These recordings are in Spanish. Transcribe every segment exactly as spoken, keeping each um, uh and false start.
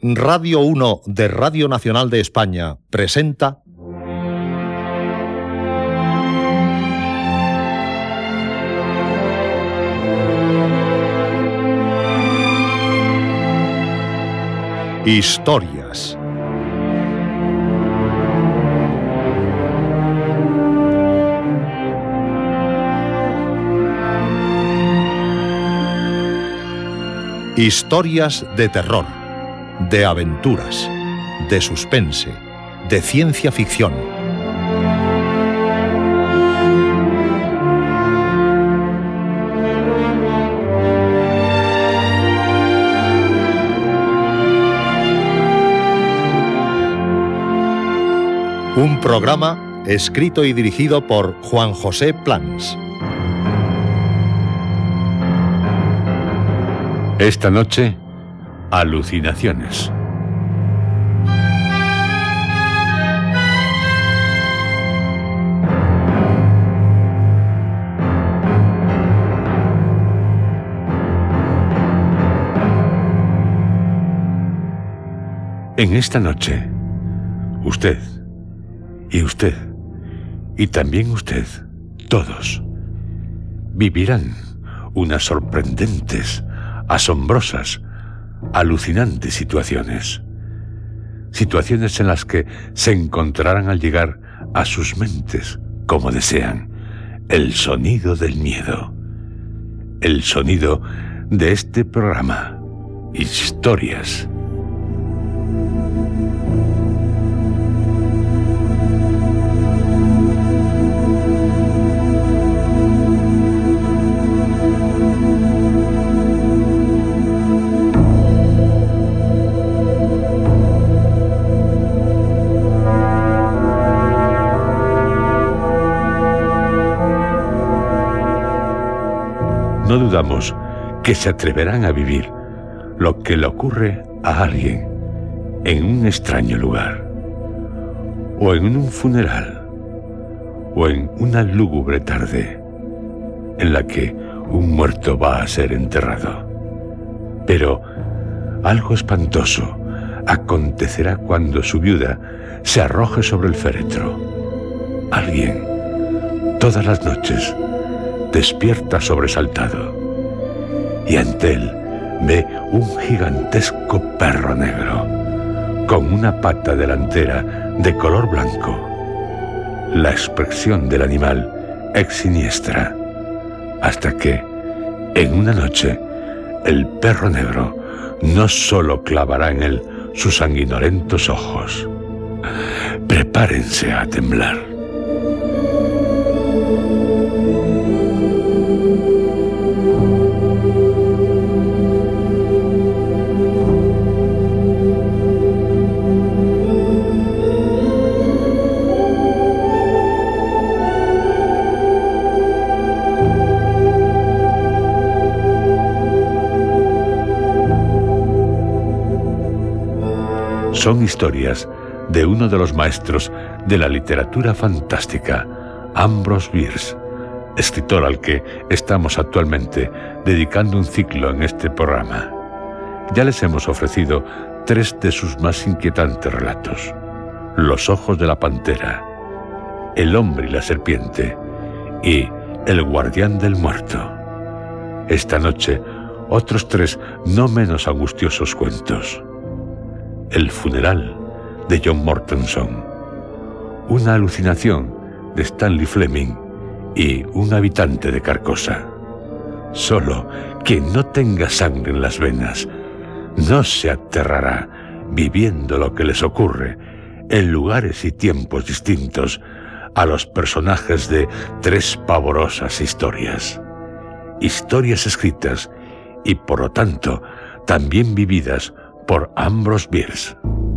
Radio uno de Radio Nacional de España presenta Historias. Historias de terror, de aventuras, de suspense, de ciencia ficción. Un programa escrito y dirigido por Juan José Plans. Esta noche, alucinaciones. En esta noche, usted, y usted, y también usted, todos, vivirán unas sorprendentes, asombrosas, alucinantes situaciones. Situaciones en las que se encontrarán al llegar a sus mentes, como desean, el sonido del miedo. El sonido de este programa, Historias. No dudamos que se atreverán a vivir lo que le ocurre a alguien en un extraño lugar, o en un funeral, o en una lúgubre tarde en la que un muerto va a ser enterrado. Pero algo espantoso acontecerá cuando su viuda se arroje sobre el féretro. Alguien, todas las noches, despierta sobresaltado y ante él ve un gigantesco perro negro con una pata delantera de color blanco. La expresión del animal es siniestra, hasta que, en una noche, el perro negro no solo clavará en él sus sanguinolentos ojos. Prepárense a temblar. Son historias de uno de los maestros de la literatura fantástica, Ambrose Bierce, escritor al que estamos actualmente dedicando un ciclo en este programa. Ya les hemos ofrecido tres de sus más inquietantes relatos: Los ojos de la pantera, El hombre y la serpiente y El guardián del muerto. Esta noche, otros tres no menos angustiosos cuentos: El funeral, de John Mortenson, Una alucinación, de Stanley Fleming, y Un habitante de Carcosa. Solo quien no tenga sangre en las venas no se aterrará viviendo lo que les ocurre en lugares y tiempos distintos a los personajes de tres pavorosas historias. Historias escritas y, por lo tanto, también vividas por Ambrose Bierce.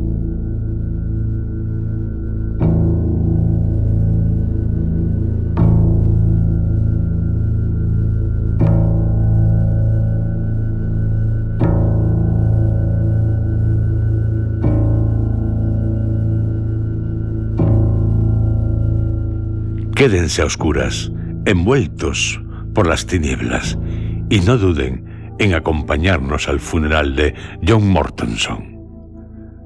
Quédense a oscuras, envueltos por las tinieblas, y no duden en acompañarnos al funeral de John Mortenson.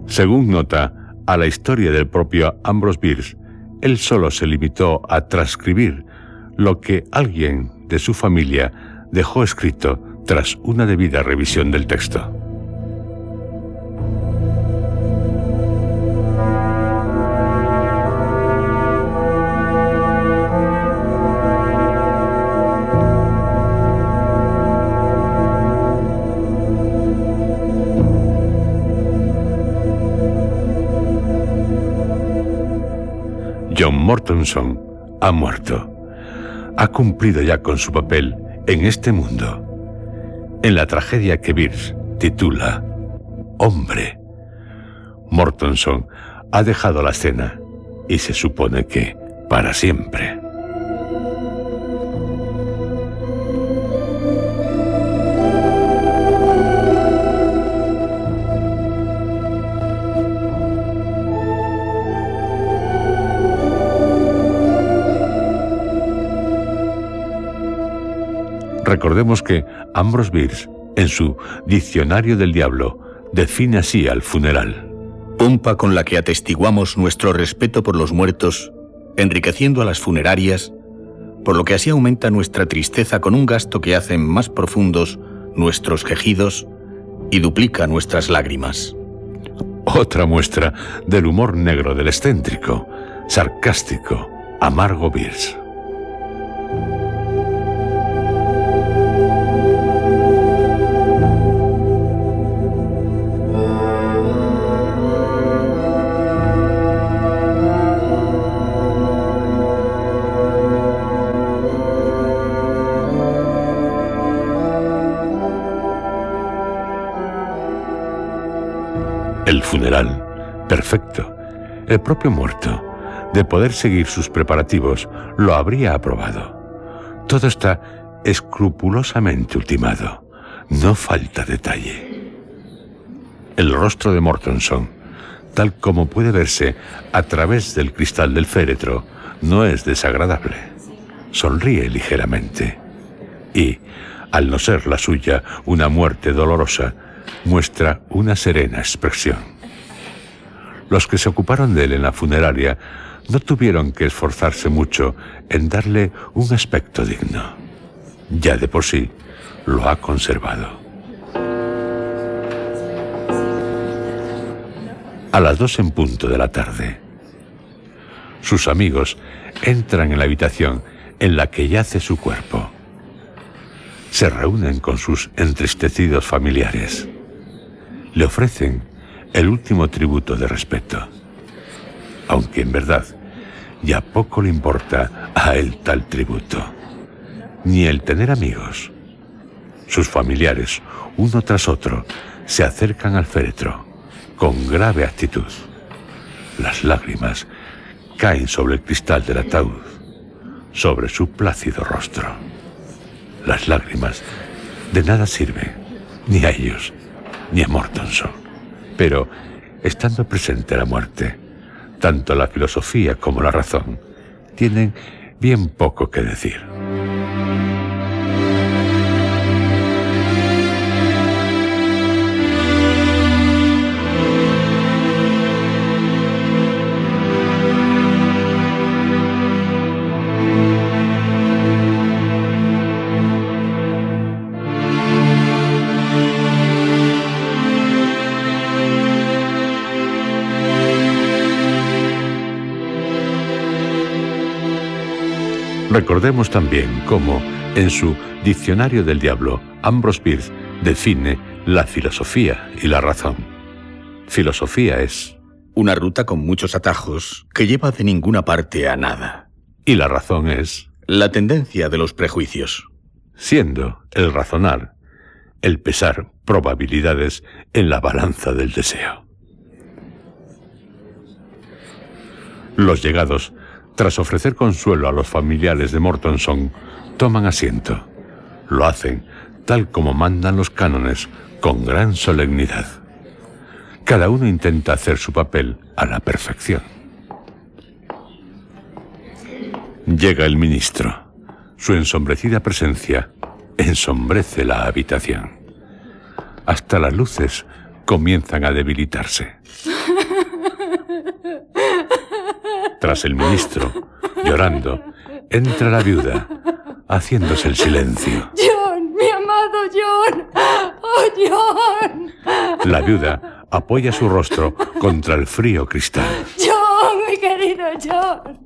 Según nota a la historia del propio Ambrose Bierce, él solo se limitó a transcribir lo que alguien de su familia dejó escrito tras una debida revisión del texto. John Mortonson ha muerto. Ha cumplido ya con su papel en este mundo, en la tragedia que Bierce titula Hombre. Mortonson ha dejado la escena y se supone que para siempre. Recordemos que Ambrose Bierce, en su Diccionario del Diablo, define así al funeral: pompa con la que atestiguamos nuestro respeto por los muertos, enriqueciendo a las funerarias, por lo que así aumenta nuestra tristeza con un gasto que hace más profundos nuestros quejidos y duplica nuestras lágrimas. Otra muestra del humor negro del excéntrico, sarcástico, amargo Bierce. El funeral, perfecto. El propio muerto, de poder seguir sus preparativos, lo habría aprobado. Todo está escrupulosamente ultimado. No falta detalle. El rostro de Mortonson, tal como puede verse a través del cristal del féretro, no es desagradable. Sonríe ligeramente. Y, al no ser la suya una muerte dolorosa, muestra una serena expresión. Los que se ocuparon de él en la funeraria no tuvieron que esforzarse mucho en darle un aspecto digno. Ya de por sí lo ha conservado. A las dos en punto de la tarde, sus amigos entran en la habitación en la que yace su cuerpo. Se reúnen con sus entristecidos familiares. Le ofrecen el último tributo de respeto, aunque en verdad ya poco le importa a él tal tributo, ni el tener amigos. Sus familiares, uno tras otro, se acercan al féretro con grave actitud. Las lágrimas caen sobre el cristal del ataúd, sobre su plácido rostro. Las lágrimas de nada sirven, ni a ellos, ni a Mortonson. Pero, estando presente la muerte, tanto la filosofía como la razón tienen bien poco que decir. Recordemos también cómo, en su Diccionario del Diablo, Ambrose Bierce define la filosofía y la razón. Filosofía es una ruta con muchos atajos que lleva de ninguna parte a nada. Y la razón es la tendencia de los prejuicios. Siendo el razonar el pesar probabilidades en la balanza del deseo. Los llegados, tras ofrecer consuelo a los familiares de Mortonson, toman asiento. Lo hacen tal como mandan los cánones, con gran solemnidad. Cada uno intenta hacer su papel a la perfección. Llega el ministro. Su ensombrecida presencia ensombrece la habitación. Hasta las luces comienzan a debilitarse. Tras el ministro, llorando, entra la viuda, haciéndose el silencio. John, mi amado John. Oh, John. La viuda apoya su rostro contra el frío cristal. John, mi querido John.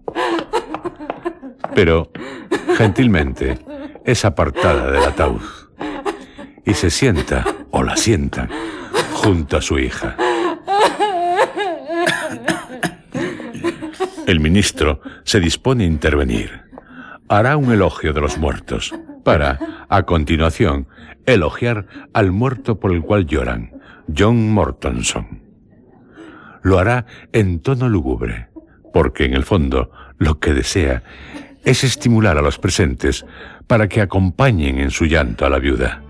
Pero, gentilmente, es apartada del ataúd y se sienta, o la sientan, junto a su hija. El ministro se dispone a intervenir. Hará un elogio de los muertos, para, a continuación, elogiar al muerto por el cual lloran, John Mortonson. Lo hará en tono lúgubre, porque en el fondo lo que desea es estimular a los presentes para que acompañen en su llanto a la viuda.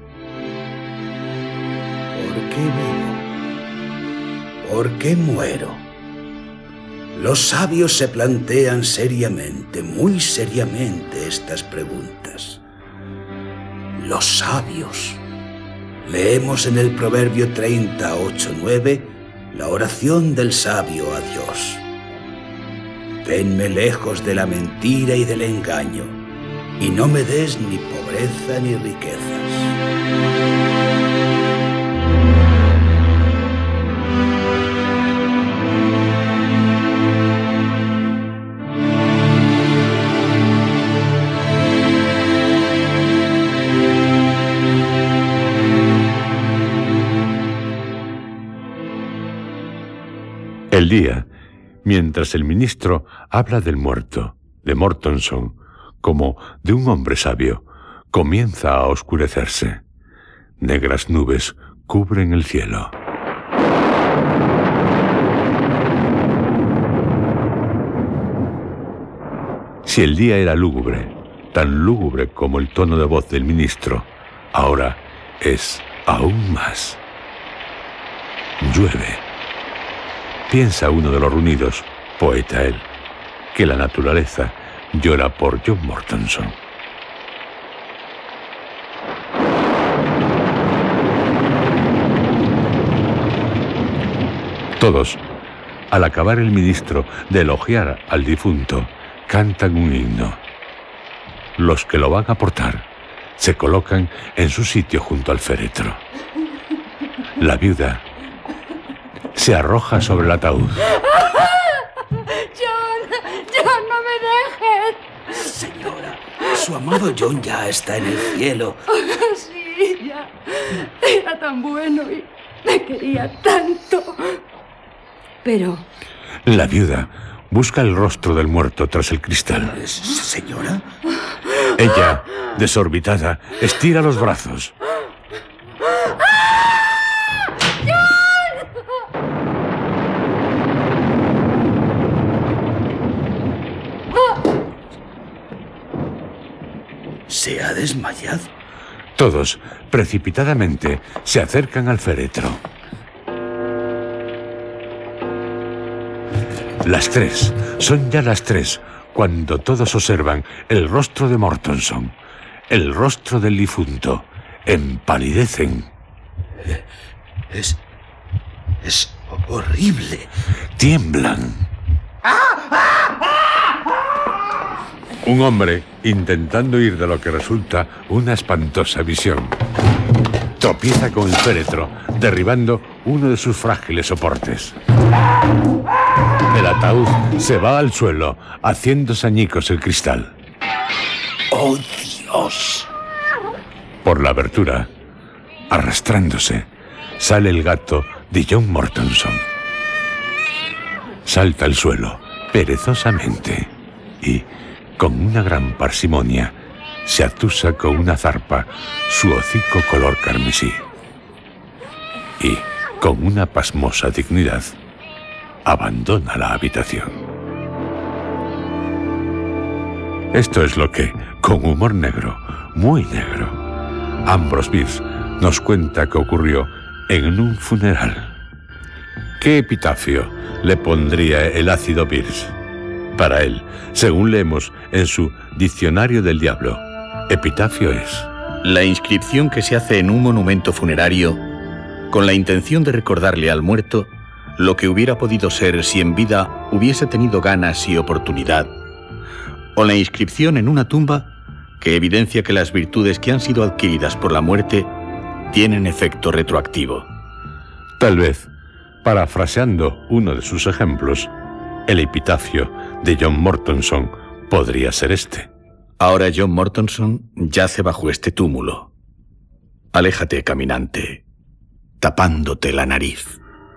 ¿Por qué vivo? ¿Por qué muero? Los sabios se plantean seriamente, muy seriamente, estas preguntas. Los sabios. Leemos en el Proverbio treinta, ocho, nueve la oración del sabio a Dios. Tenme lejos de la mentira y del engaño, y no me des ni pobreza ni riquezas. El día, mientras el ministro habla del muerto, de Mortonson, como de un hombre sabio, comienza a oscurecerse. Negras nubes cubren el cielo. Si el día era lúgubre, tan lúgubre como el tono de voz del ministro, ahora es aún más. Llueve. Piensa uno de los reunidos, poeta él, que la naturaleza llora por John Mortonson. Todos, al acabar el ministro de elogiar al difunto, cantan un himno. Los que lo van a portar se colocan en su sitio junto al féretro. La viuda se arroja sobre el ataúd. John, John, no me dejes. Señora, su amado John ya está en el cielo. Oh, sí, ya. Era tan bueno y me quería tanto. Pero... La viuda busca el rostro del muerto tras el cristal. ¿Señora? Ella, desorbitada, estira los brazos. ¿Se ha desmayado? Todos, precipitadamente, se acercan al féretro. Las tres, son ya las tres, cuando todos observan el rostro de Mortonson, el rostro del difunto. Empalidecen. Es... es horrible. Tiemblan. Un hombre intentando huir de lo que resulta una espantosa visión. Tropieza con el féretro, derribando uno de sus frágiles soportes. El ataúd se va al suelo, haciéndose añicos el cristal. ¡Oh, Dios! Por la abertura, arrastrándose, sale el gato de John Mortonson. Salta al suelo, perezosamente, y, con una gran parsimonia, se atusa con una zarpa su hocico color carmesí. Y, con una pasmosa dignidad, abandona la habitación. Esto es lo que, con humor negro, muy negro, Ambrose Bierce nos cuenta que ocurrió en un funeral. ¿Qué epitafio le pondría el ácido Bierce? Para él, según leemos en su Diccionario del Diablo, epitafio es la inscripción que se hace en un monumento funerario con la intención de recordarle al muerto lo que hubiera podido ser si en vida hubiese tenido ganas y oportunidad, o la inscripción en una tumba que evidencia que las virtudes que han sido adquiridas por la muerte tienen efecto retroactivo. Tal vez, parafraseando uno de sus ejemplos, el epitafio de John Mortonson podría ser este. Ahora John Mortonson yace bajo este túmulo. Aléjate, caminante, tapándote la nariz.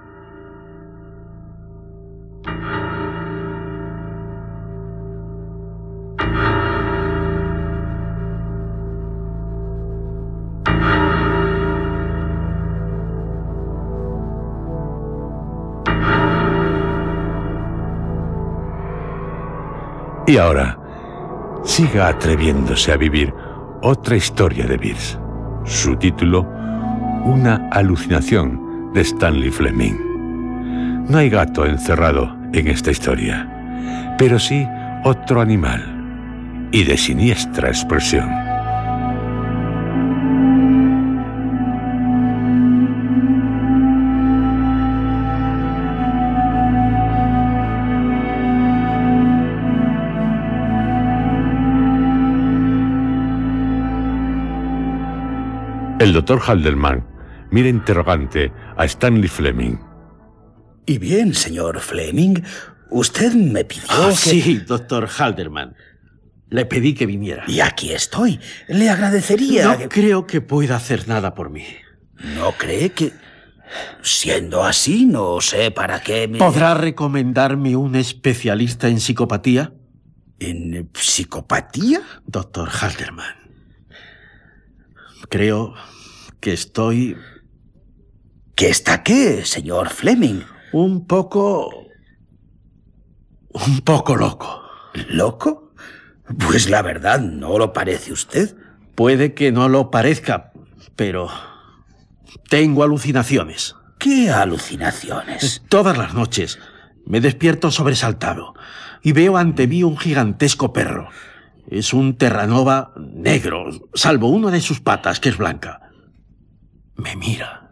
Y ahora, siga atreviéndose a vivir otra historia de Beers. Su título, Una alucinación de Stanley Fleming. No hay gato encerrado en esta historia, pero sí otro animal, y de siniestra expresión. El doctor Haldeman mira interrogante a Stanley Fleming. Y bien, señor Fleming, usted me pidió ah, que... Sí, doctor Haldeman. Le pedí que viniera. Y aquí estoy. Le agradecería... No que... creo que pueda hacer nada por mí. ¿No cree que...? Siendo así, no sé para qué me... ¿Podrá recomendarme un especialista en psicopatía? ¿En psicopatía? Doctor Haldeman, creo que estoy... ¿Qué está qué, señor Fleming? Un poco... un poco loco. ¿Loco? Pues la verdad, ¿no lo parece usted? Puede que no lo parezca, pero... tengo alucinaciones. ¿Qué alucinaciones? Todas las noches me despierto sobresaltado y veo ante mí un gigantesco perro. Es un Terranova negro, salvo una de sus patas, que es blanca. Me mira.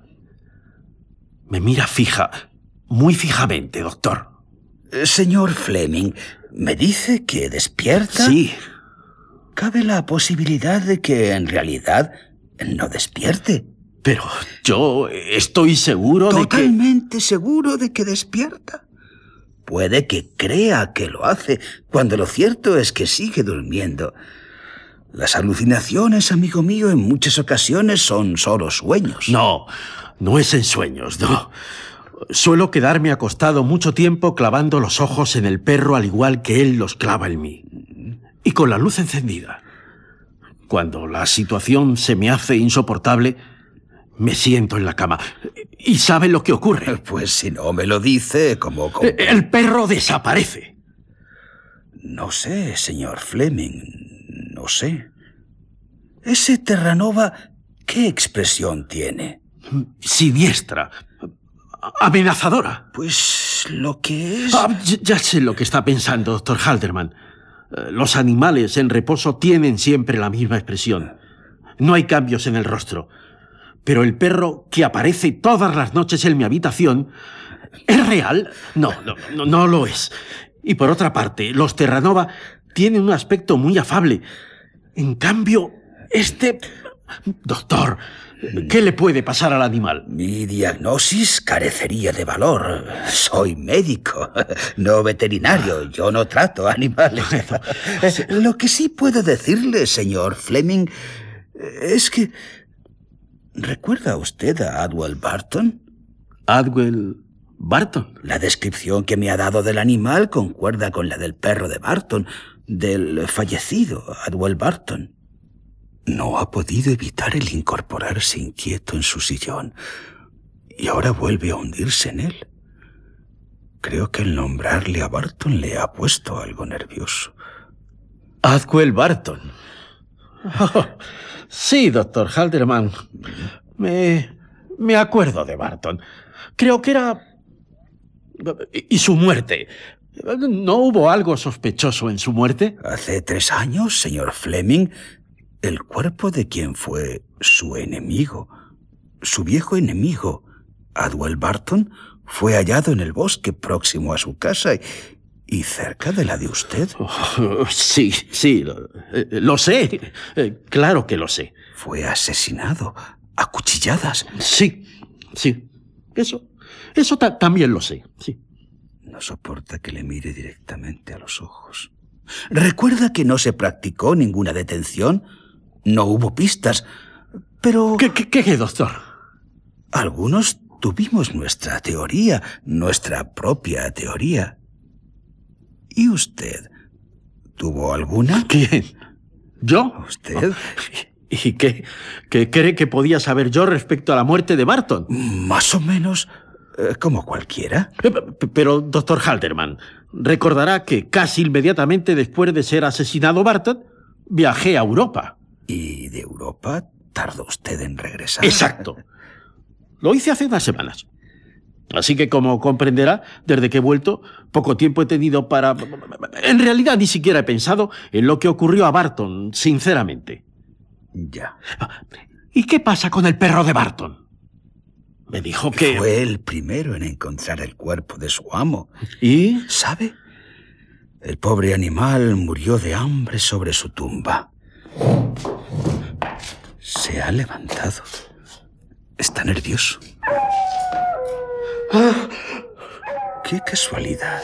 Me mira fija, muy fijamente, doctor. Señor Fleming, ¿me dice que despierta? Sí. ¿Cabe la posibilidad de que en realidad no despierte? Pero yo estoy seguro de que... Totalmente seguro de que despierta. Puede que crea que lo hace, cuando lo cierto es que sigue durmiendo. Las alucinaciones, amigo mío, en muchas ocasiones son solo sueños. No, no es en sueños, no. Suelo quedarme acostado mucho tiempo clavando los ojos en el perro al igual que él los clava en mí. Y con la luz encendida. Cuando la situación se me hace insoportable, me siento en la cama. ¿Y sabe lo que ocurre? Pues si no me lo dice, ¿cómo? cómo? El perro desaparece. No sé, señor Fleming, no sé. Ese Terranova, ¿qué expresión tiene? Siniestra. Amenazadora. Pues lo que es... Ah, ya, ya sé lo que está pensando, doctor Haldeman. Los animales en reposo tienen siempre la misma expresión. No hay cambios en el rostro. Pero el perro que aparece todas las noches en mi habitación, ¿es real? No, no, no, no lo es. Y por otra parte, los Terranova tienen un aspecto muy afable. En cambio, este... Doctor, ¿qué le puede pasar al animal? Mi diagnosis carecería de valor. Soy médico, no veterinario. Yo no trato animales. Lo que sí puedo decirle, señor Fleming, es que... ¿Recuerda usted a Adwell Barton? ¿Adwell Barton? La descripción que me ha dado del animal concuerda con la del perro de Barton, del fallecido Adwell Barton. No ha podido evitar el incorporarse inquieto en su sillón y ahora vuelve a hundirse en él. Creo que el nombrarle a Barton le ha puesto algo nervioso. ¿Adwell Barton? Oh, sí, doctor Haldeman. Me, me acuerdo de Barton. Creo que era... ¿Y su muerte? ¿No hubo algo sospechoso en su muerte? Hace tres años, señor Fleming, el cuerpo de quien fue su enemigo, su viejo enemigo, Adwell Barton, fue hallado en el bosque próximo a su casa y, y cerca de la de usted. Oh, sí, sí, lo, eh, lo sé. Eh, claro que lo sé. Fue asesinado a cuchilladas. Sí, sí. Eso, eso ta- también lo sé, sí. No soporta que le mire directamente a los ojos. ¿Recuerda que no se practicó ninguna detención? No hubo pistas, pero... ¿Qué, qué, qué, doctor? Algunos tuvimos nuestra teoría, nuestra propia teoría. ¿Y usted? ¿Tuvo alguna? ¿Quién? ¿Yo? ¿Usted? ¿Y qué, qué cree que podía saber yo respecto a la muerte de Barton? Más o menos eh, como cualquiera. Pero, doctor Halderman, recordará que casi inmediatamente después de ser asesinado Barton, viajé a Europa. ¿Y de Europa tardó usted en regresar? Exacto. Lo hice hace unas semanas. Así que, como comprenderá, desde que he vuelto, poco tiempo he tenido para... En realidad, ni siquiera he pensado en lo que ocurrió a Barton, sinceramente. Ya. ¿Y qué pasa con el perro de Barton? Me dijo que... Fue el primero en encontrar el cuerpo de su amo. ¿Y? ¿Sabe? El pobre animal murió de hambre sobre su tumba. Se ha levantado. Está nervioso. ¡Ah! ¡Qué casualidad!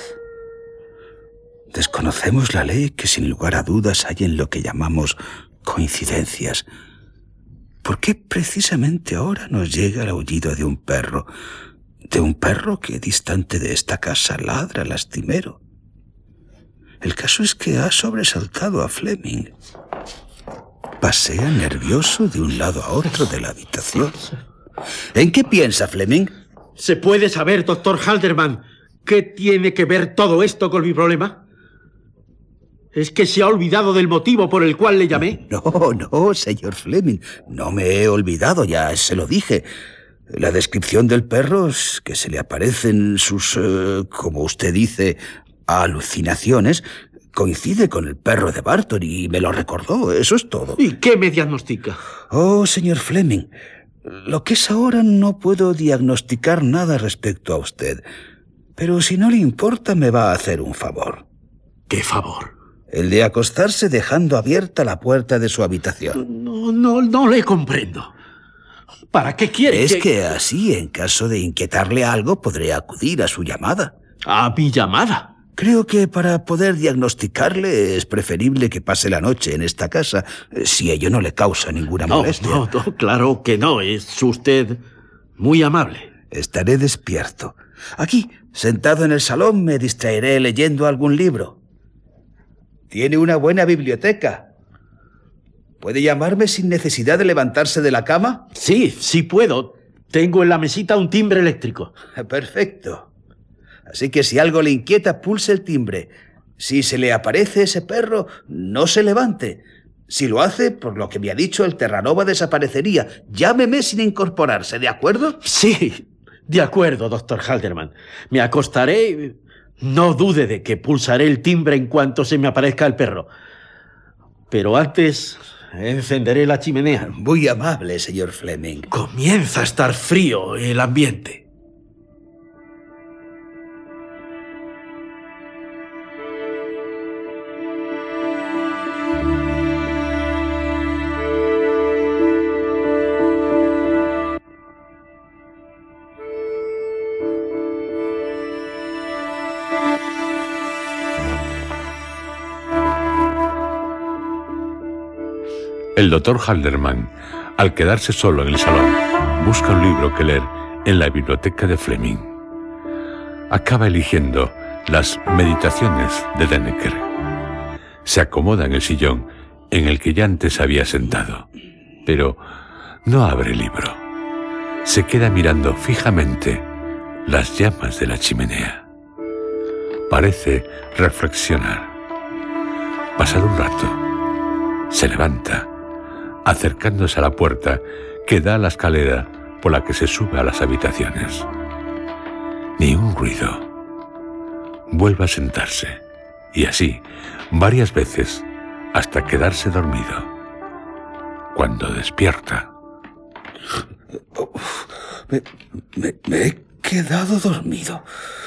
Desconocemos la ley que sin lugar a dudas hay en lo que llamamos coincidencias. ¿Por qué precisamente ahora nos llega el aullido de un perro? De un perro que distante de esta casa ladra lastimero. El caso es que ha sobresaltado a Fleming. Pasea nervioso de un lado a otro de la habitación. ¿En qué piensa, Fleming? ¿Se puede saber, doctor Halderman, qué tiene que ver todo esto con mi problema? ¿Es que se ha olvidado del motivo por el cual le llamé? No, no, señor Fleming. No me he olvidado, ya se lo dije. La descripción del perro es que se le aparecen sus, eh, como usted dice, alucinaciones. Coincide con el perro de Barton y me lo recordó, eso es todo. ¿Y qué me diagnostica? Oh, señor Fleming, lo que es ahora no puedo diagnosticar nada respecto a usted. Pero si no le importa, me va a hacer un favor. ¿Qué favor? El de acostarse dejando abierta la puerta de su habitación. No, no, no le comprendo. ¿Para qué quiere? Es que... que así, en caso de inquietarle algo, podré acudir a su llamada. ¿A mi llamada? Creo que para poder diagnosticarle es preferible que pase la noche en esta casa, si ello no le causa ninguna no, molestia. No, no, claro que no. Es usted muy amable. Estaré despierto. Aquí, sentado en el salón, me distraeré leyendo algún libro. Tiene una buena biblioteca. ¿Puede llamarme sin necesidad de levantarse de la cama? Sí, sí puedo. Tengo en la mesita un timbre eléctrico. Perfecto. Así que si algo le inquieta, pulse el timbre. Si se le aparece ese perro, no se levante. Si lo hace, por lo que me ha dicho, el Terranova desaparecería. Llámeme sin incorporarse, ¿de acuerdo? Sí, de acuerdo, doctor Halderman. Me acostaré... No dude de que pulsaré el timbre en cuanto se me aparezca el perro. Pero antes encenderé la chimenea. Muy amable, señor Fleming. Comienza a estar frío el ambiente. El doctor Halderman, al quedarse solo en el salón, busca un libro que leer en la biblioteca de Fleming. Acaba eligiendo las Meditaciones de Denneker. Se acomoda en el sillón en el que ya antes había sentado, pero no abre el libro. Se queda mirando fijamente las llamas de la chimenea. Parece reflexionar. Pasado un rato, se levanta, acercándose a la puerta que da a la escalera por la que se sube a las habitaciones. Ni un ruido. Vuelve a sentarse, y así, varias veces, hasta quedarse dormido. Cuando despierta... Me, me, me he quedado dormido.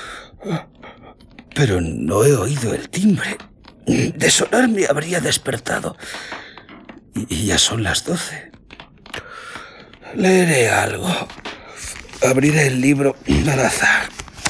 Pero no he oído el timbre. De sonar me habría despertado. Y ya son las doce. Leeré algo. Abriré el libro al azar.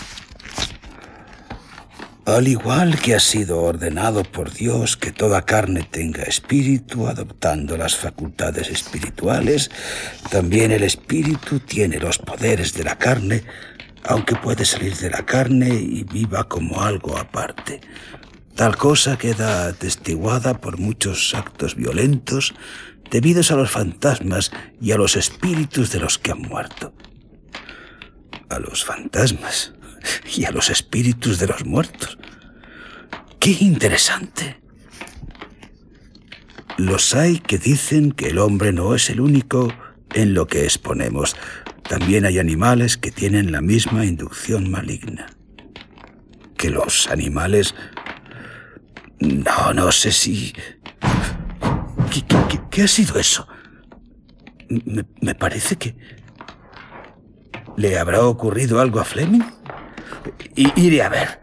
Al igual que ha sido ordenado por Dios que toda carne tenga espíritu, adoptando las facultades espirituales, también el espíritu tiene los poderes de la carne, aunque puede salir de la carne y viva como algo aparte. Tal cosa queda atestiguada por muchos actos violentos debidos a los fantasmas y a los espíritus de los que han muerto. A los fantasmas y a los espíritus de los muertos. ¡Qué interesante! Los hay que dicen que el hombre no es el único en lo que exponemos. También hay animales que tienen la misma inducción maligna. Que los animales... No, no sé si... ¿Qué, qué, qué ha sido eso? Me, me parece que... ¿Le habrá ocurrido algo a Fleming? I, iré a ver.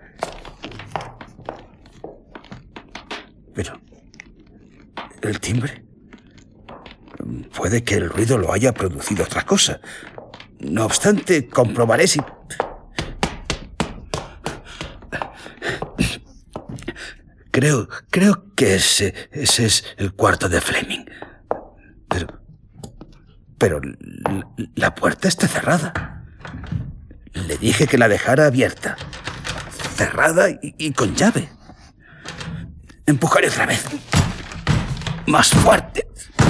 Pero... ¿el timbre? Puede que el ruido lo haya producido otra cosa. No obstante, comprobaré si... Creo, creo que ese, ese es el cuarto de Fleming. Pero... Pero la puerta está cerrada. Le dije que la dejara abierta. Cerrada y, y con llave. Empujaré otra vez. Más fuerte.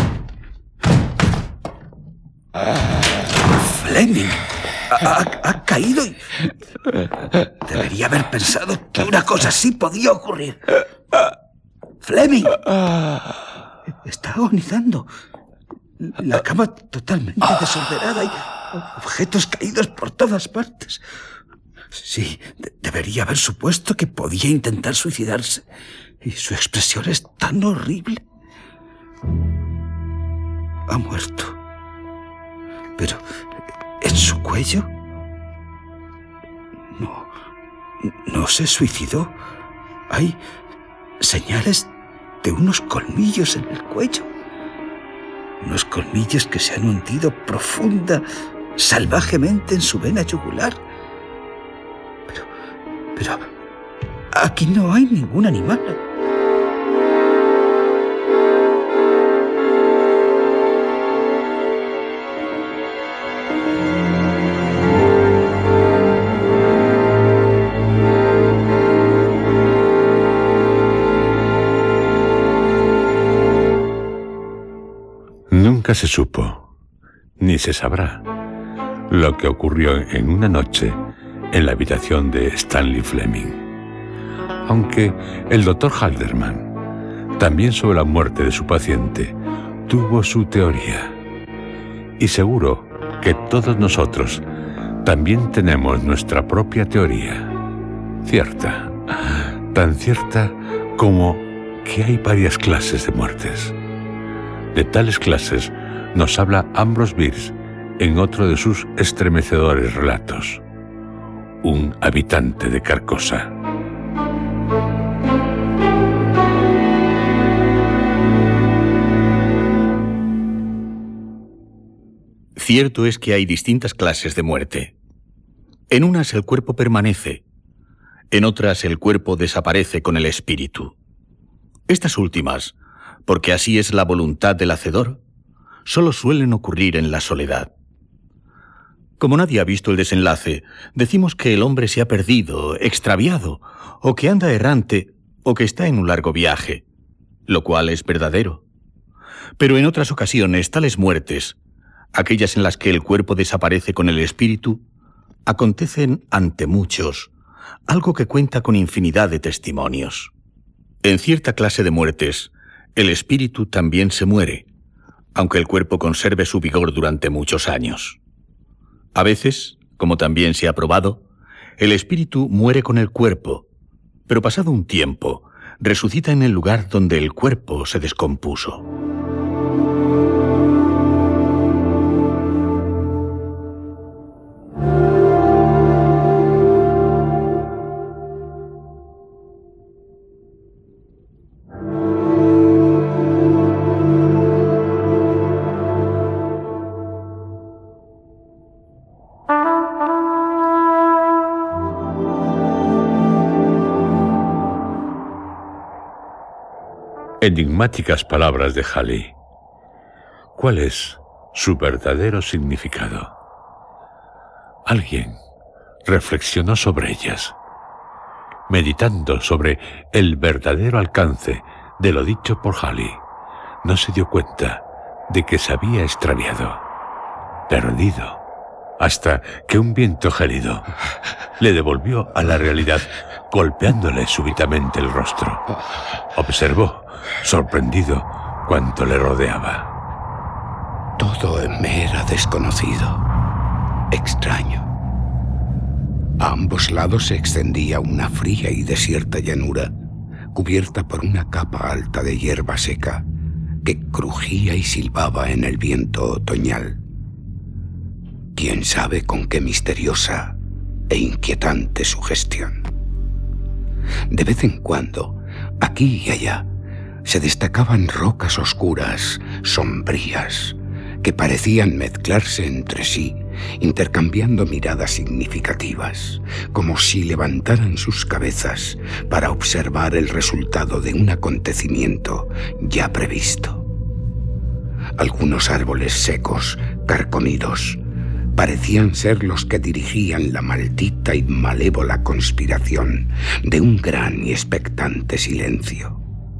Fleming ha, ha, ha caído y... Debería haber pensado que una cosa así podía ocurrir. Fleming está agonizando. La cama totalmente desordenada y objetos caídos por todas partes. Sí, de- debería haber supuesto que podía intentar suicidarse. Y su expresión es tan horrible. Ha muerto. Pero, ¿en su cuello? No, no se suicidó. Hay señales de unos colmillos en el cuello. Unos colmillos que se han hundido profunda, salvajemente en su vena yugular. Pero, pero, aquí no hay ningún animal. Nunca se supo, ni se sabrá, lo que ocurrió en una noche en la habitación de Stanley Fleming. Aunque el doctor Halderman, también sobre la muerte de su paciente, tuvo su teoría. Y seguro que todos nosotros también tenemos nuestra propia teoría. Cierta, tan cierta como que hay varias clases de muertes. De tales clases nos habla Ambrose Bierce en otro de sus estremecedores relatos. Un habitante de Carcosa. Cierto es que hay distintas clases de muerte. En unas el cuerpo permanece, en otras el cuerpo desaparece con el espíritu. Estas últimas, porque así es la voluntad del hacedor, solo suelen ocurrir en la soledad. Como nadie ha visto el desenlace, decimos que el hombre se ha perdido, extraviado, o que anda errante, o que está en un largo viaje, lo cual es verdadero. Pero en otras ocasiones, tales muertes, aquellas en las que el cuerpo desaparece con el espíritu, acontecen ante muchos, algo que cuenta con infinidad de testimonios. En cierta clase de muertes, el espíritu también se muere, aunque el cuerpo conserve su vigor durante muchos años. A veces, como también se ha probado, el espíritu muere con el cuerpo, pero pasado un tiempo, resucita en el lugar donde el cuerpo se descompuso. enigmáticas palabras de Halley. ¿Cuál es su verdadero significado? Alguien reflexionó sobre ellas, meditando sobre el verdadero alcance de lo dicho por Halley. No se dio cuenta de que se había extraviado, perdido, hasta que un viento gélido le devolvió a la realidad, golpeándole súbitamente el rostro. Observó, sorprendido, cuanto le rodeaba. Todo me era desconocido, extraño. A ambos lados se extendía una fría y desierta llanura, cubierta por una capa alta de hierba seca, que crujía y silbaba en el viento otoñal. Quién sabe con qué misteriosa e inquietante sugestión. De vez en cuando, aquí y allá, se destacaban rocas oscuras, sombrías, que parecían mezclarse entre sí, intercambiando miradas significativas, como si levantaran sus cabezas para observar el resultado de un acontecimiento ya previsto. Algunos árboles secos, carcomidos, parecían ser los que dirigían la maldita y malévola conspiración de un gran y expectante silencio.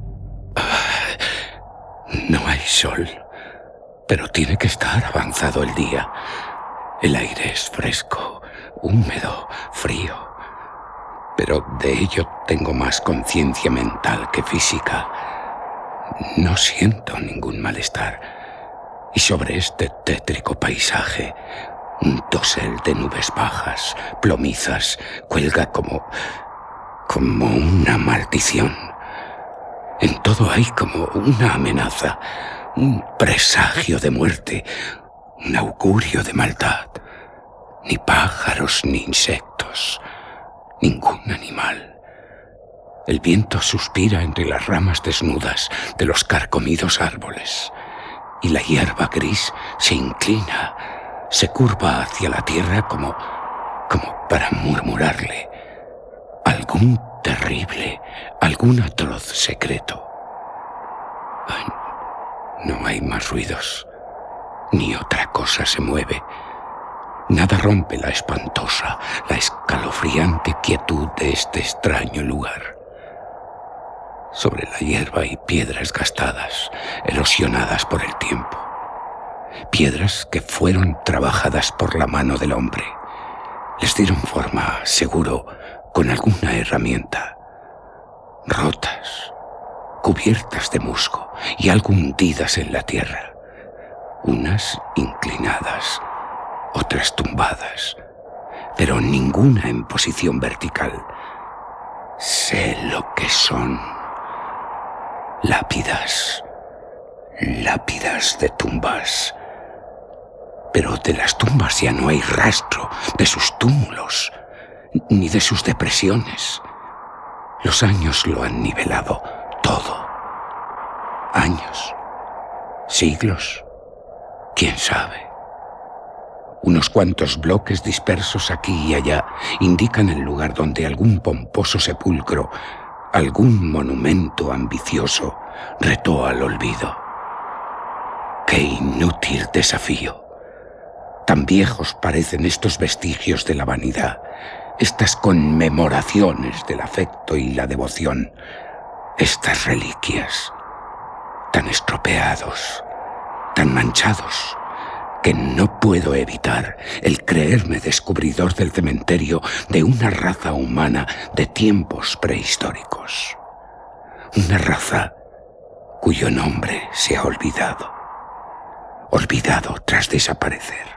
No hay sol, pero tiene que estar avanzado el día. El aire es fresco, húmedo, frío. Pero de ello tengo más conciencia mental que física. No siento ningún malestar. Y sobre este tétrico paisaje, un dosel de nubes bajas, plomizas, cuelga como... como una maldición. En todo hay como una amenaza, un presagio de muerte, un augurio de maldad. Ni pájaros ni insectos, ningún animal. El viento suspira entre las ramas desnudas de los carcomidos árboles, y la hierba gris se inclina, se curva hacia la tierra como, como para murmurarle algún terrible, algún atroz secreto. Ay, no hay más ruidos, ni otra cosa se mueve. Nada rompe la espantosa, la escalofriante quietud de este extraño lugar. Sobre la hierba hay piedras gastadas, erosionadas por el tiempo. Piedras que fueron trabajadas por la mano del hombre. Les dieron forma, seguro, con alguna herramienta. Rotas, cubiertas de musgo y algo hundidas en la tierra. Unas inclinadas, otras tumbadas, pero ninguna en posición vertical. Sé lo que son. Lápidas, lápidas de tumbas. Pero de las tumbas ya no hay rastro, de sus túmulos, ni de sus depresiones. Los años lo han nivelado todo. Años, siglos, quién sabe. Unos cuantos bloques dispersos aquí y allá indican el lugar donde algún pomposo sepulcro, algún monumento ambicioso, retó al olvido. ¡Qué inútil desafío! Tan viejos parecen estos vestigios de la vanidad, estas conmemoraciones del afecto y la devoción, estas reliquias, tan estropeados, tan manchados, que no puedo evitar el creerme descubridor del cementerio de una raza humana de tiempos prehistóricos. Una raza cuyo nombre se ha olvidado, olvidado tras desaparecer.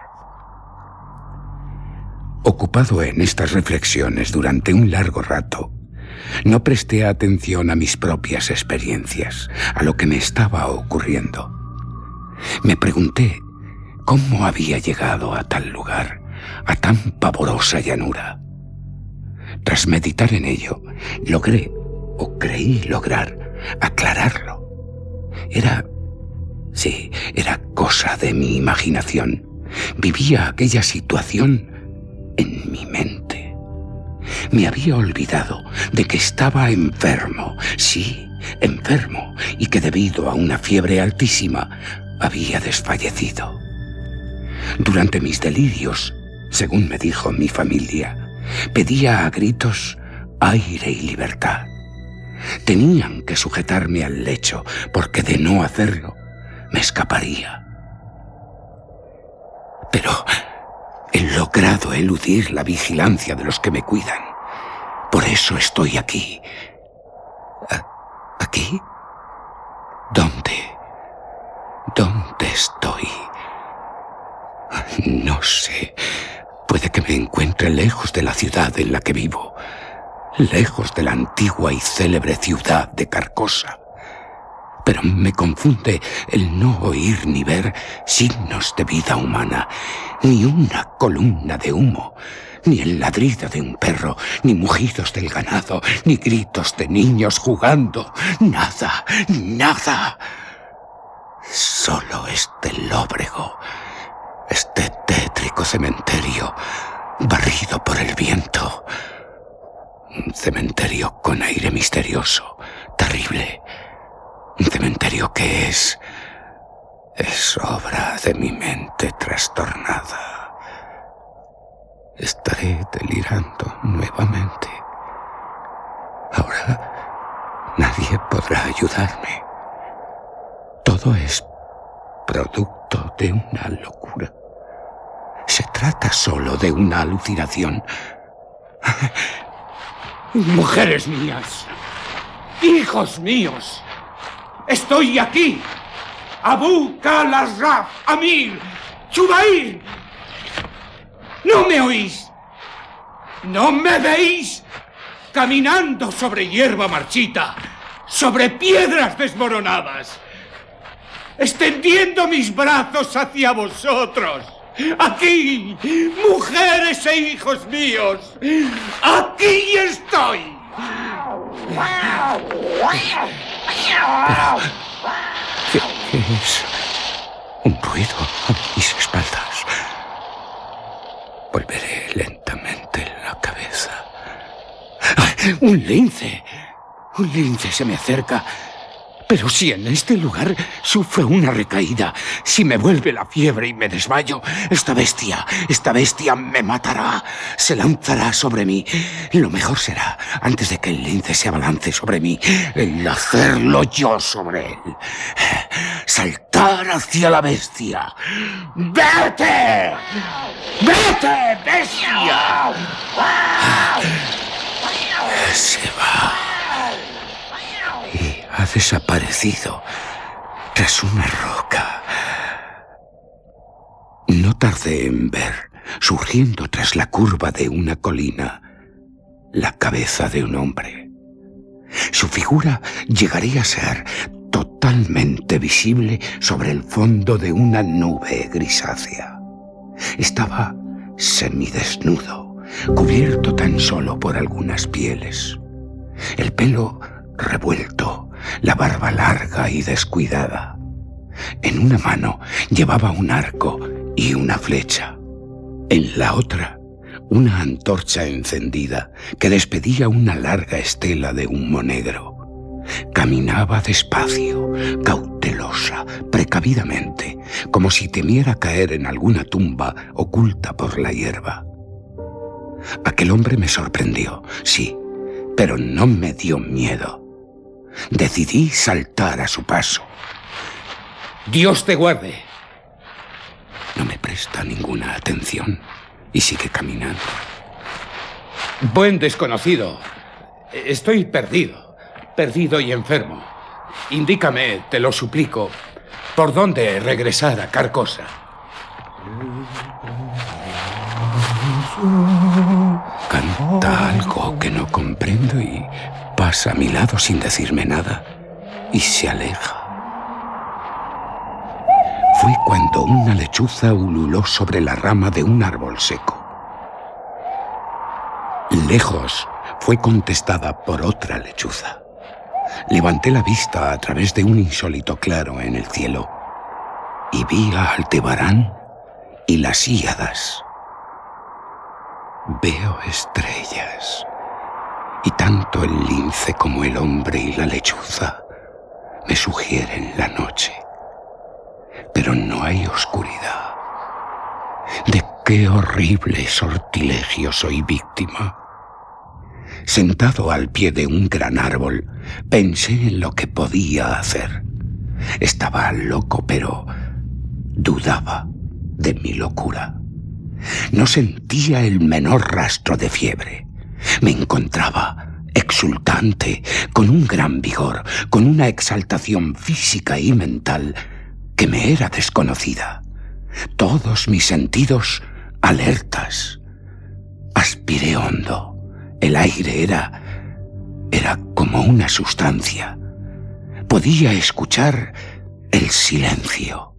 Ocupado en estas reflexiones durante un largo rato, no presté atención a mis propias experiencias, a lo que me estaba ocurriendo. Me pregunté cómo había llegado a tal lugar, a tan pavorosa llanura. Tras meditar en ello, logré, o creí lograr, aclararlo. Era, sí, era cosa de mi imaginación. Vivía aquella situación en mi mente. Me había olvidado de que estaba enfermo, sí, enfermo, y que debido a una fiebre altísima había desfallecido. Durante mis delirios, según me dijo mi familia, pedía a gritos aire y libertad. Tenían que sujetarme al lecho, porque de no hacerlo me escaparía. Pero he logrado eludir la vigilancia de los que me cuidan. Por eso estoy aquí. ¿Aquí? ¿Dónde? ¿Dónde estoy? No sé. Puede que me encuentre lejos de la ciudad en la que vivo, lejos de la antigua y célebre ciudad de Carcosa. Pero me confunde el no oír ni ver signos de vida humana, ni una columna de humo, ni el ladrido de un perro, ni mugidos del ganado, ni gritos de niños jugando. Nada, nada. Solo este lóbrego, este tétrico cementerio barrido por el viento. Un cementerio con aire misterioso, terrible. Un cementerio que es... es obra de mi mente trastornada. Estaré delirando nuevamente. Ahora nadie podrá ayudarme. Todo es producto de una locura. Se trata solo de una alucinación. Mujeres mías, hijos míos, estoy aquí. Abu Kal-Ashraf, Amir, Chubair. ¿No me oís? ¿No me veis? Caminando sobre hierba marchita, sobre piedras desmoronadas, extendiendo mis brazos hacia vosotros. Aquí, mujeres e hijos míos, aquí estoy. Pero, ¿qué, qué es? Un ruido a mis espaldas. Volveré lentamente la cabeza. ¡Ay! ¡Un lince! Un lince se me acerca. Pero si en este lugar sufro una recaída, si me vuelve la fiebre y me desmayo, esta bestia, esta bestia me matará, se lanzará sobre mí. Lo mejor será, antes de que el lince se abalance sobre mí, el hacerlo yo sobre él. Saltar hacia la bestia. ¡Vete! ¡Vete, bestia! Se va. Y ha desaparecido tras una roca. No tardé en ver, surgiendo tras la curva de una colina, la cabeza de un hombre. Su figura llegaría a ser totalmente visible sobre el fondo de una nube grisácea. Estaba semidesnudo, cubierto tan solo por algunas pieles. El pelo revuelto, la barba larga y descuidada. En una mano llevaba un arco y una flecha. En la otra, una antorcha encendida que despedía una larga estela de humo negro. Caminaba despacio, cautelosa, precavidamente, como si temiera caer en alguna tumba oculta por la hierba. Aquel hombre me sorprendió, sí, pero no me dio miedo. Decidí saltar a su paso. ¡Dios te guarde! No me presta ninguna atención y sigue caminando. Buen desconocido, estoy perdido, perdido y enfermo. Indícame, te lo suplico, por dónde regresar a Carcosa. Canta algo que no comprendo y pasa a mi lado sin decirme nada y se aleja. Fue cuando una lechuza ululó sobre la rama de un árbol seco. Lejos fue contestada por otra lechuza. Levanté la vista a través de un insólito claro en el cielo y vi a Aldebarán y las Híadas. Veo estrellas Y tanto el lince como el hombre y la lechuza me sugieren la noche. Pero no hay oscuridad. ¿De qué horrible sortilegio soy víctima? Sentado al pie de un gran árbol, pensé en lo que podía hacer. Estaba loco, pero dudaba de mi locura. No sentía el menor rastro de fiebre. Me encontraba exultante, con un gran vigor, con una exaltación física y mental que me era desconocida. Todos mis sentidos alertas. Aspiré hondo. El aire era... era como una sustancia. Podía escuchar el silencio.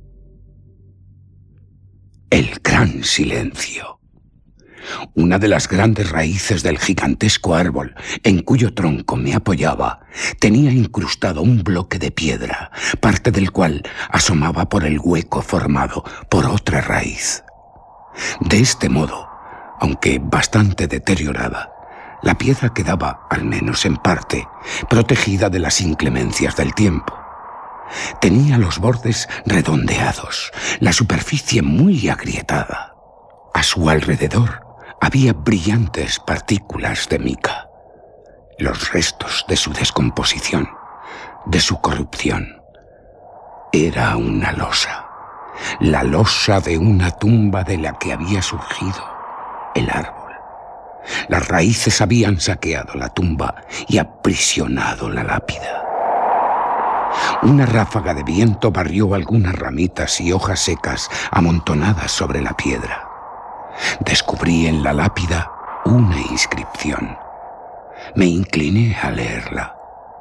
El gran silencio. Una de las grandes raíces del gigantesco árbol en cuyo tronco me apoyaba tenía incrustado un bloque de piedra, parte del cual asomaba por el hueco formado por otra raíz. De este modo, aunque bastante deteriorada, la piedra quedaba, al menos en parte, protegida de las inclemencias del tiempo. Tenía los bordes redondeados, la superficie muy agrietada. A su alrededor había brillantes partículas de mica, los restos de su descomposición, de su corrupción. Era una losa, la losa de una tumba de la que había surgido el árbol. Las raíces habían saqueado la tumba y aprisionado la lápida. Una ráfaga de viento barrió algunas ramitas y hojas secas amontonadas sobre la piedra. Descubrí en la lápida una inscripción. Me incliné a leerla.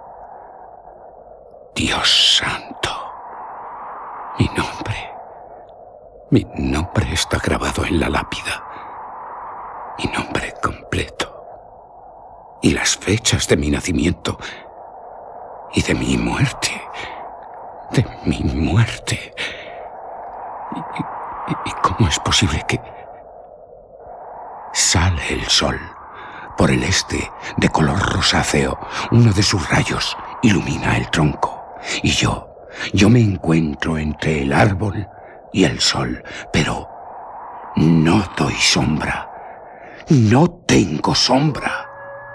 Dios santo. Mi nombre. Mi nombre está grabado en la lápida. Mi nombre completo. Y las fechas de mi nacimiento. Y de mi muerte. De mi muerte. ¿Y, y, y cómo es posible que... Sale el sol. Por el este, de color rosáceo, uno de sus rayos ilumina el tronco. Y yo, yo me encuentro entre el árbol y el sol, pero no doy sombra. No tengo sombra.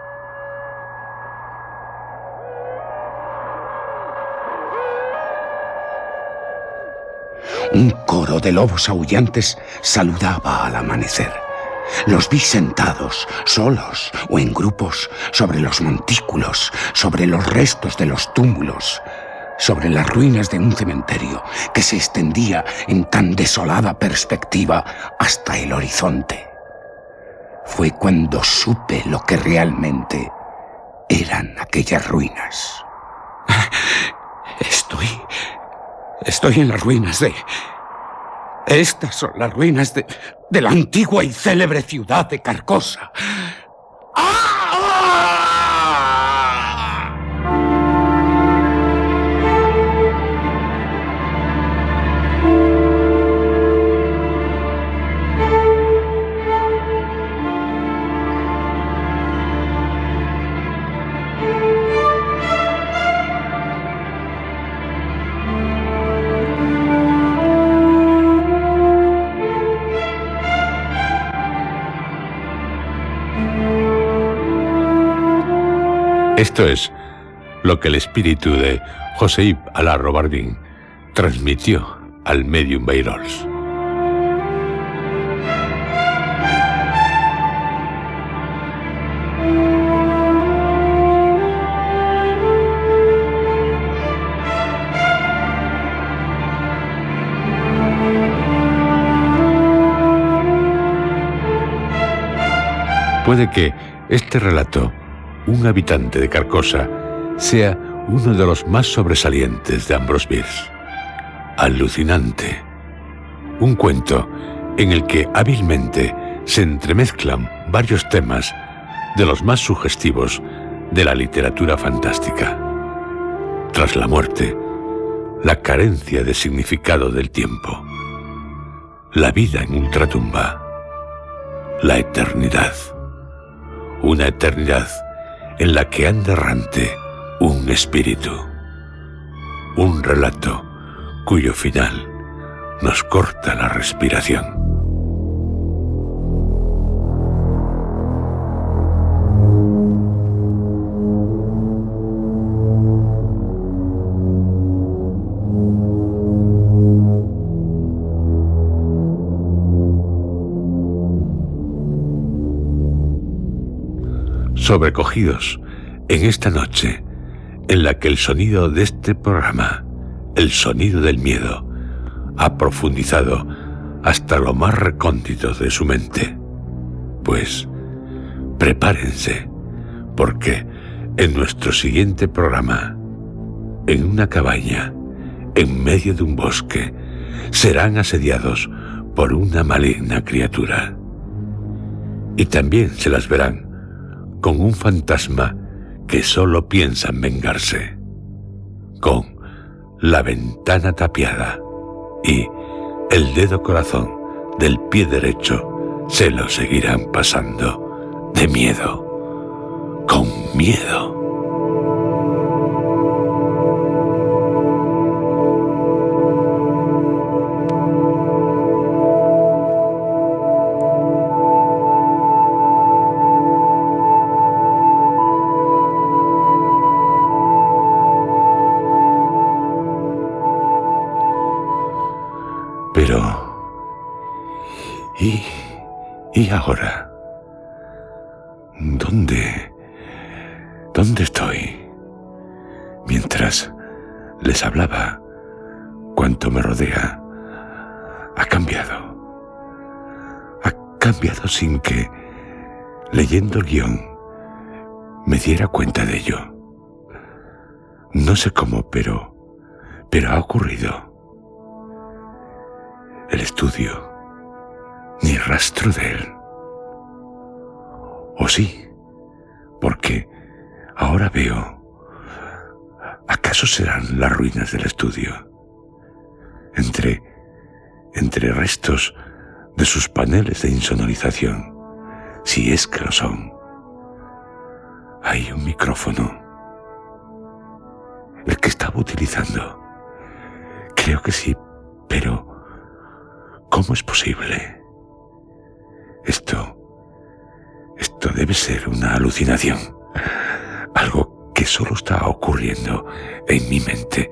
Un coro de lobos aullantes saludaba al amanecer. Los vi sentados, solos o en grupos, sobre los montículos, sobre los restos de los túmulos, sobre las ruinas de un cementerio que se extendía en tan desolada perspectiva hasta el horizonte. Fue cuando supe lo que realmente eran aquellas ruinas. Estoy... Estoy en las ruinas de... Estas son las ruinas de, de la antigua y célebre ciudad de Carcosa. Esto es lo que el espíritu de Josep Alarro Bardín transmitió al medium Beirols. Puede que este relato, un habitante de Carcosa, sea uno de los más sobresalientes de Ambrose Bierce. Alucinante. Un cuento en el que hábilmente se entremezclan varios temas de los más sugestivos de la literatura fantástica. Tras la muerte, la carencia de significado del tiempo, la vida en ultratumba, la eternidad. Una eternidad en la que anda errante un espíritu. Un relato cuyo final nos corta la respiración. Sobrecogidos en esta noche en la que el sonido de este programa, el sonido del miedo, ha profundizado hasta lo más recóndito de su mente, pues prepárense, porque en nuestro siguiente programa, en una cabaña, en medio de un bosque, serán asediados por una maligna criatura. Y también se las verán con un fantasma que solo piensa en vengarse, con la ventana tapiada y el dedo corazón del pie derecho se lo seguirán pasando de miedo, con miedo. Pero, ¿y, y ahora? ¿Dónde, dónde estoy? Mientras les hablaba, cuanto me rodea ha cambiado. Ha cambiado sin que, leyendo el guión, me diera cuenta de ello. No sé cómo, pero, pero ha ocurrido. El estudio, ni rastro de él. O sí, porque ahora veo, ¿acaso serán las ruinas del estudio? Entre, entre restos de sus paneles de insonorización, si es que lo son. Hay un micrófono, el que estaba utilizando. Creo que sí, pero ¿cómo es posible? Esto, esto debe ser una alucinación, algo que solo está ocurriendo en mi mente.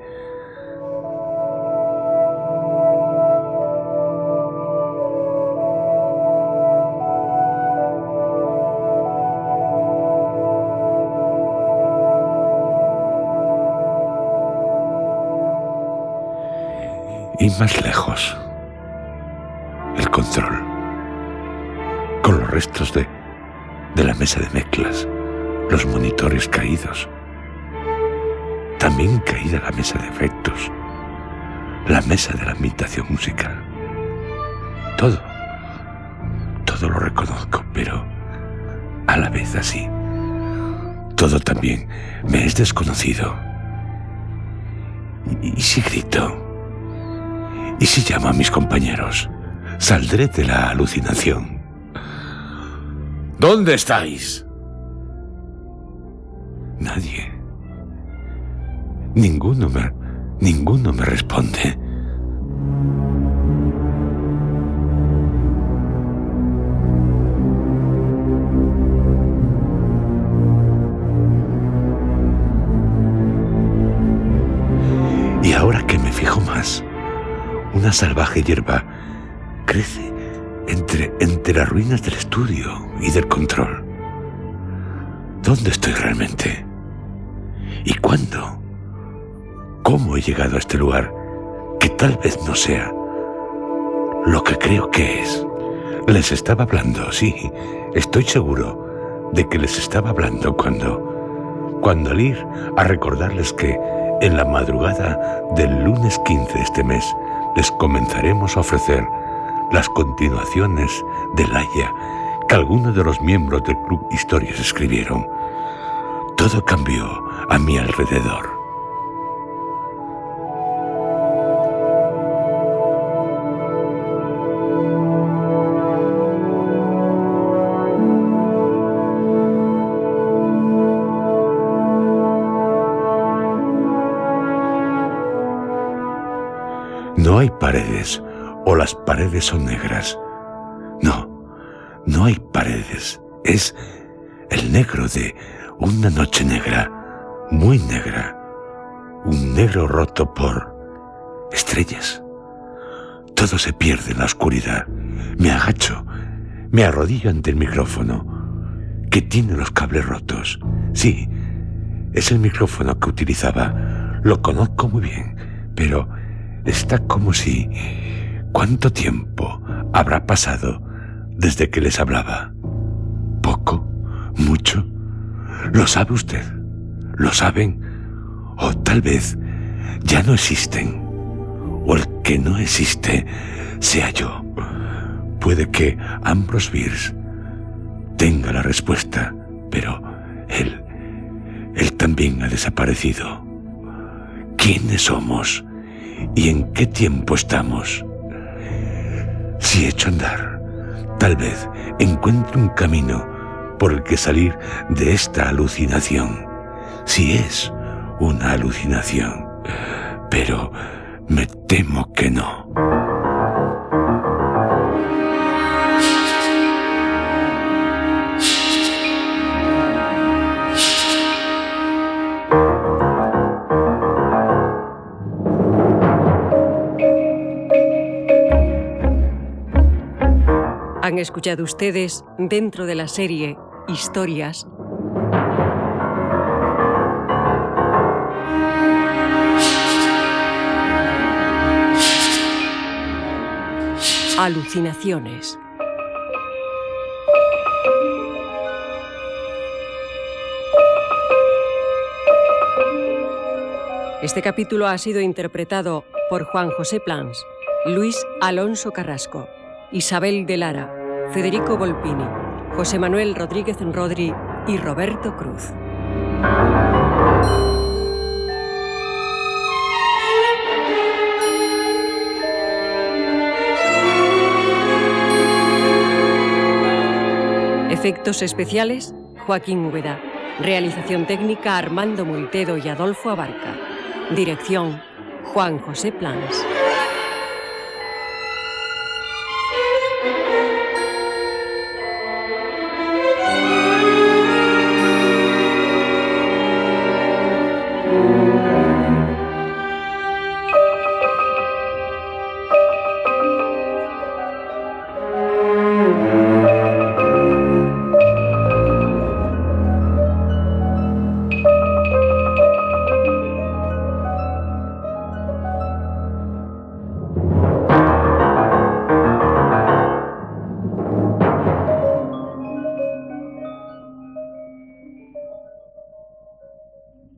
Y más lejos, el control, con los restos de, de la mesa de mezclas, los monitores caídos, también caída la mesa de efectos, la mesa de la ambientación musical. Todo, todo lo reconozco, pero a la vez así. Todo también me es desconocido. ¿Y, y si grito? ¿Y si llamo a mis compañeros? Saldré de la alucinación. ¿Dónde estáis? Nadie. Ninguno me, ninguno me responde. Y ahora que me fijo más, una salvaje hierba crece entre, entre las ruinas del estudio y del control. ¿Dónde estoy realmente? ¿Y cuándo? ¿Cómo he llegado a este lugar que tal vez no sea lo que creo que es? Les estaba hablando, sí, estoy seguro de que les estaba hablando cuando, cuando al ir a recordarles que en la madrugada del lunes quince de este mes les comenzaremos a ofrecer las continuaciones de Laia que algunos de los miembros del Club Historias escribieron. Todo cambió a mi alrededor. No hay paredes, o las paredes son negras. No, no hay paredes. Es el negro de una noche negra, muy negra. Un negro roto por estrellas. Todo se pierde en la oscuridad. Me agacho, me arrodillo ante el micrófono, que tiene los cables rotos. Sí, es el micrófono que utilizaba. Lo conozco muy bien, pero está como si... ¿Cuánto tiempo habrá pasado desde que les hablaba? ¿Poco? ¿Mucho? ¿Lo sabe usted? ¿Lo saben? O tal vez ya no existen. O el que no existe sea yo. Puede que Ambrose Bierce tenga la respuesta, pero él, él también ha desaparecido. ¿Quiénes somos? ¿Y en qué tiempo estamos? Si echo a andar, tal vez encuentre un camino por el que salir de esta alucinación. Si es una alucinación, pero me temo que no. Han escuchado ustedes, dentro de la serie Historias, Alucinaciones. Este capítulo ha sido interpretado por Juan José Plans, Luis Alonso Carrasco, Isabel de Lara, Federico Volpini, José Manuel Rodríguez Rodri y Roberto Cruz. Efectos especiales, Joaquín Úbeda. Realización técnica, Armando Multedo y Adolfo Abarca. Dirección, Juan José Plans. Thank you.